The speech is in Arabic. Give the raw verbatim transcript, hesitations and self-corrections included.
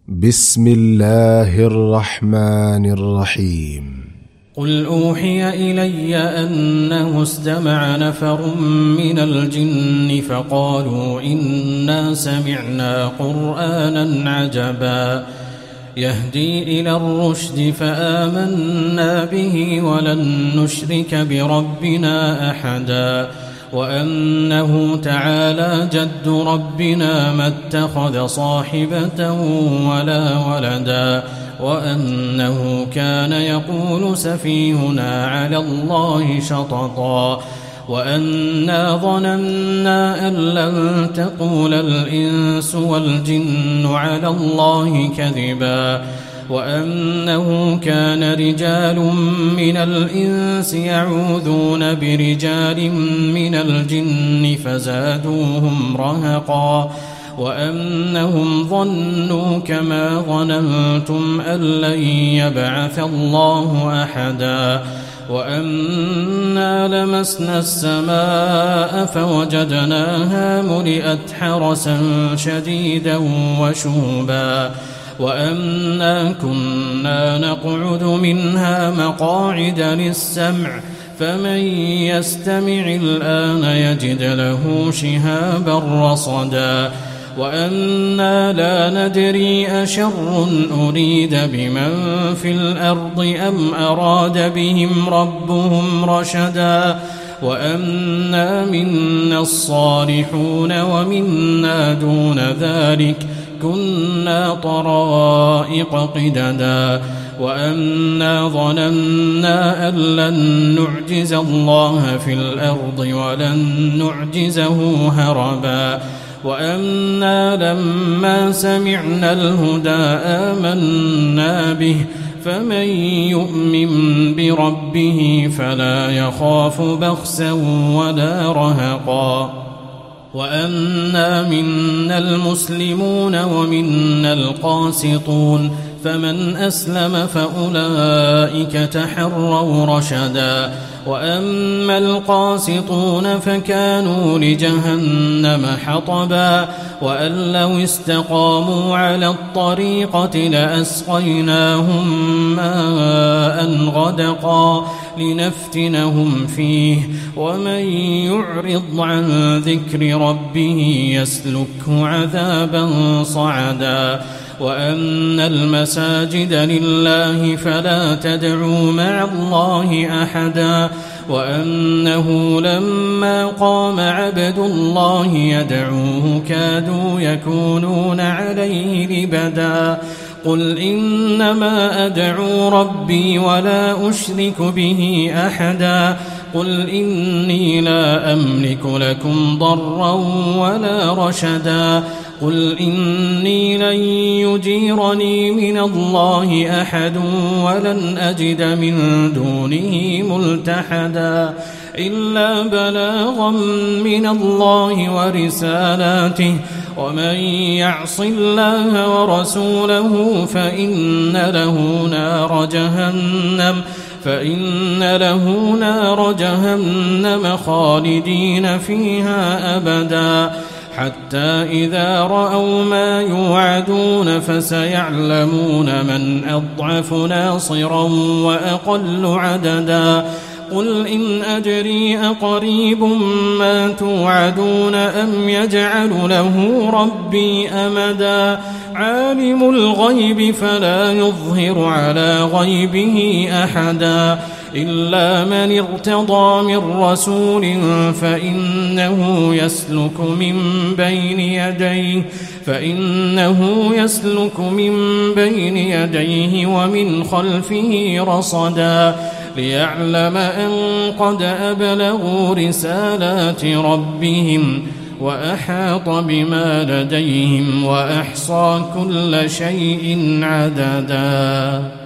بسم الله الرحمن الرحيم. قل أوحي إلي أنه استمع نفر من الجن فقالوا إنا سمعنا قرآنا عجبا يهدي إلى الرشد فآمنا به ولن نشرك بربنا أحدا وأنه تعالى جد ربنا ما اتخذ صاحبة ولا ولدا وأنه كان يقول سفيهنا على الله شططا وأنا ظننا أن لن تقول الإنس والجن على الله كذبا وأنه كان رجال من الإنس يعوذون برجال من الجن فزادوهم رهقا وأنهم ظنوا كما ظننتم أن لن يبعث الله أحدا وأنا لمسنا السماء فوجدناها ملئت حرسا شديدا وشهبا وأنا كنا نقعد منها مقاعد للسمع فمن يستمع الآن يجد له شهابا رصدا وأنا لا ندري أشر أريد بمن في الأرض أم أراد بهم ربهم رشدا وأنا منا الصالحون ومنا دون ذلك كنا طرائق قددا وأنا ظننا أن لن نعجز الله في الأرض ولن نعجزه هربا وأنا لما سمعنا الهدى آمنا به فمن يؤمن بربه فلا يخاف بخسا ولا رهقا وأنا منا المسلمون ومنا القاسطون فمن أسلم فأولئك تحروا رشدا وأما القاسطون فكانوا لجهنم حطبا وأن لو استقاموا على الطريقة لأسقيناهم ماء غدقا لنفتنهم فيه ومن يعرض عن ذكر ربه يسلكه عذابا صعدا وأن المساجد لله فلا تدعوا مع الله أحدا وأنه لما قام عبد الله يدعوه كادوا يكونون عليه لبدا قل إنما أدعو ربي ولا أشرك به أحدا قل إني لا أملك لكم ضرا ولا رشدا قل إني لن يجيرني من الله أحد ولن أجد من دونه ملتحدا إلا بلاغا من الله ورسالاته ومن يعص الله ورسوله فإن له نار جهنم فإن له نار جهنم خالدين فيها أبدا حتى إذا رأوا ما يوعدون فسيعلمون من أضعف ناصرا وأقل عددا قل إن أدري أقريب ما توعدون أم يجعل له ربي أمدا عالم الغيب فلا يظهر على غيبه أحدا إلا من ارتضى من رسول فإنه يسلك من بين يديه فإنه يسلك من بين يديه ومن خلفه رصدا ليعلم أن قد أبلغوا رسالات ربهم وأحاط بما لديهم وأحصى كل شيء عددا.